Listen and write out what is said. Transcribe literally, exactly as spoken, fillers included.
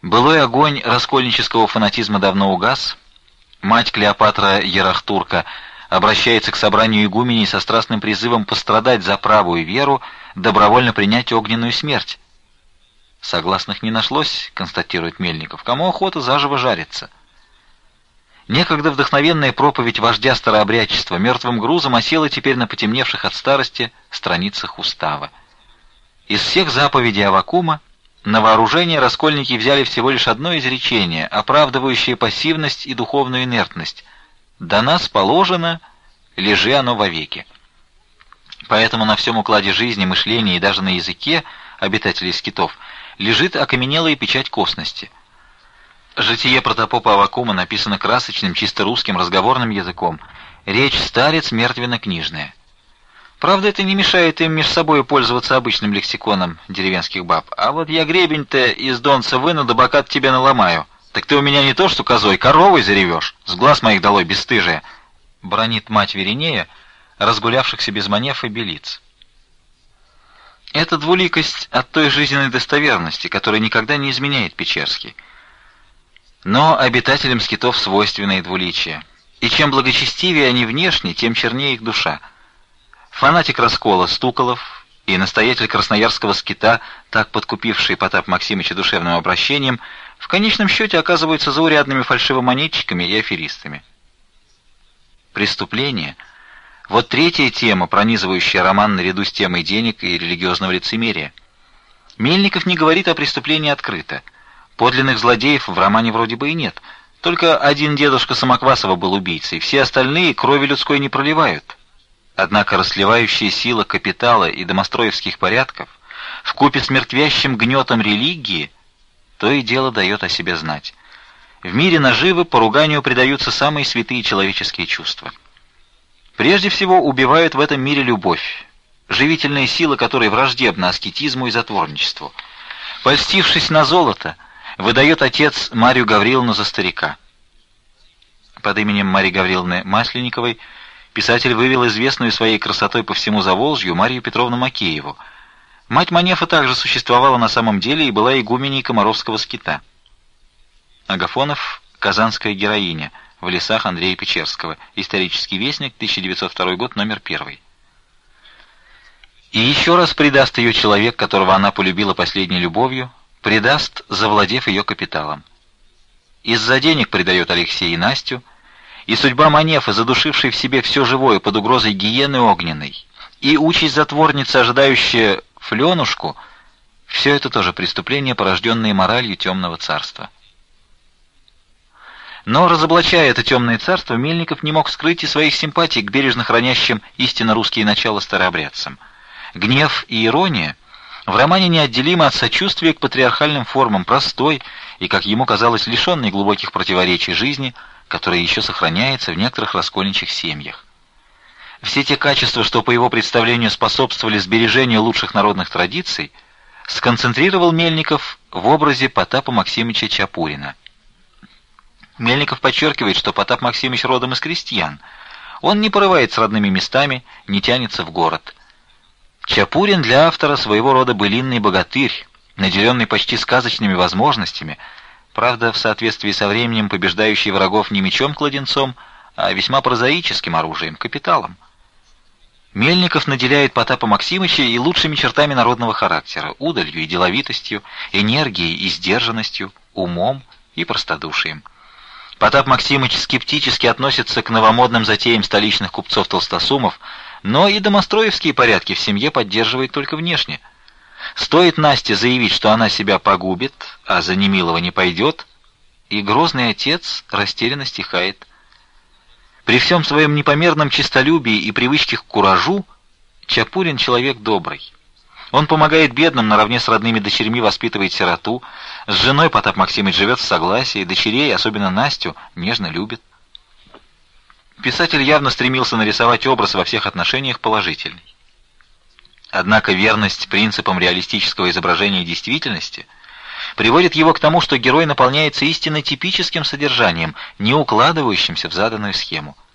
Былой огонь раскольнического фанатизма давно угас. Мать Клеопатра Ерахтурка обращается к собранию игуменей со страстным призывом пострадать за правую веру, добровольно принять огненную смерть. Согласных не нашлось, констатирует Мельников. Кому охота заживо жариться? Некогда вдохновенная проповедь вождя старообрядчества мертвым грузом осела теперь на потемневших от старости страницах устава. Из всех заповедей Аввакума на вооружение раскольники взяли всего лишь одно изречение, оправдывающее пассивность и духовную инертность: «До нас положено, лежи оно вовеки». Поэтому на всем укладе жизни, мышления и даже на языке обитателей скитов лежит окаменелая печать косности. Житие протопопа Аввакума написано красочным, чисто русским разговорным языком. Речь старец мертвенно-книжная. Правда, это не мешает им между собой пользоваться обычным лексиконом деревенских баб. А вот я гребень-то из донца выну, да бокат тебе наломаю. Так ты у меня не то что козой, коровой заревешь. С глаз моих долой, бесстыжая, бранит мать Веринея, разгулявшихся без манев и белиц. Это двуликость от той жизненной достоверности, которая никогда не изменяет Печерский. Но обитателям скитов свойственно и двуличие. И чем благочестивее они внешне, тем чернее их душа. Фанатик раскола Стуколов и настоятель красноярского скита, так подкупивший Потапа Максимыча душевным обращением, в конечном счете оказываются заурядными фальшивомонетчиками и аферистами. Преступление — вот третья тема, пронизывающая роман наряду с темой денег и религиозного лицемерия. Мельников не говорит о преступлении открыто. Подлинных злодеев в романе вроде бы и нет. Только один дедушка Самоквасова был убийцей, все остальные крови людской не проливают. Однако расливающая сила капитала и домостроевских порядков вкупе с мертвящим гнетом религии то и дело дает о себе знать. В мире наживы поруганию предаются самые святые человеческие чувства. Прежде всего убивают в этом мире любовь, живительная сила которой враждебна аскетизму и затворничеству. Польстившись на золото, выдает отец Марию Гавриловну за старика. Под именем Марии Гавриловны Масленниковой писатель вывел известную своей красотой по всему Заволжью Марию Петровну Макееву. Мать Манефа также существовала на самом деле и была игуменей Комаровского скита. Агафонов — казанская героиня, в лесах Андрея Печерского. Исторический вестник, тысяча девятьсот второй год, номер первый. И еще раз предаст ее человек, которого она полюбила последней любовью, предаст, завладев ее капиталом. Из-за денег предает Алексея и Настю, и судьба Манефы, задушившей в себе все живое под угрозой гиены огненной, и участь затворницы, ожидающая Фленушку, все это тоже преступления, порожденные моралью темного царства. Но, разоблачая это темное царство, Мельников не мог скрыть и своих симпатий к бережно хранящим истинно русские начала старообрядцам. Гнев и ирония в романе неотделимы от сочувствия к патриархальным формам простой и, как ему казалось, лишенной глубоких противоречий жизни, которая еще сохраняется в некоторых раскольничьих семьях. Все те качества, что по его представлению способствовали сбережению лучших народных традиций, сконцентрировал Мельников в образе Потапа Максимыча Чапурина. Мельников подчеркивает, что Потап Максимыч родом из крестьян. Он не порывает с родными местами, не тянется в город. Чапурин для автора своего рода былинный богатырь, наделенный почти сказочными возможностями, правда, в соответствии со временем побеждающий врагов не мечом-кладенцом, а весьма прозаическим оружием — капиталом. Мельников наделяет Потапа Максимыча и лучшими чертами народного характера: удалью и деловитостью, энергией и сдержанностью, умом и простодушием. Потап Максимыч скептически относится к новомодным затеям столичных купцов-толстосумов, но и домостроевские порядки в семье поддерживает только внешне. Стоит Насте заявить, что она себя погубит, а за немилого не пойдет, и грозный отец растерянно стихает. При всем своем непомерном честолюбии и привычке к куражу Чапурин человек добрый. Он помогает бедным, наравне с родными дочерьми воспитывает сироту, с женой Потап Максимыч живет в согласии, дочерей, особенно Настю, нежно любит. Писатель явно стремился нарисовать образ во всех отношениях положительный. Однако верность принципам реалистического изображения действительности приводит его к тому, что герой наполняется истинно типическим содержанием, не укладывающимся в заданную схему.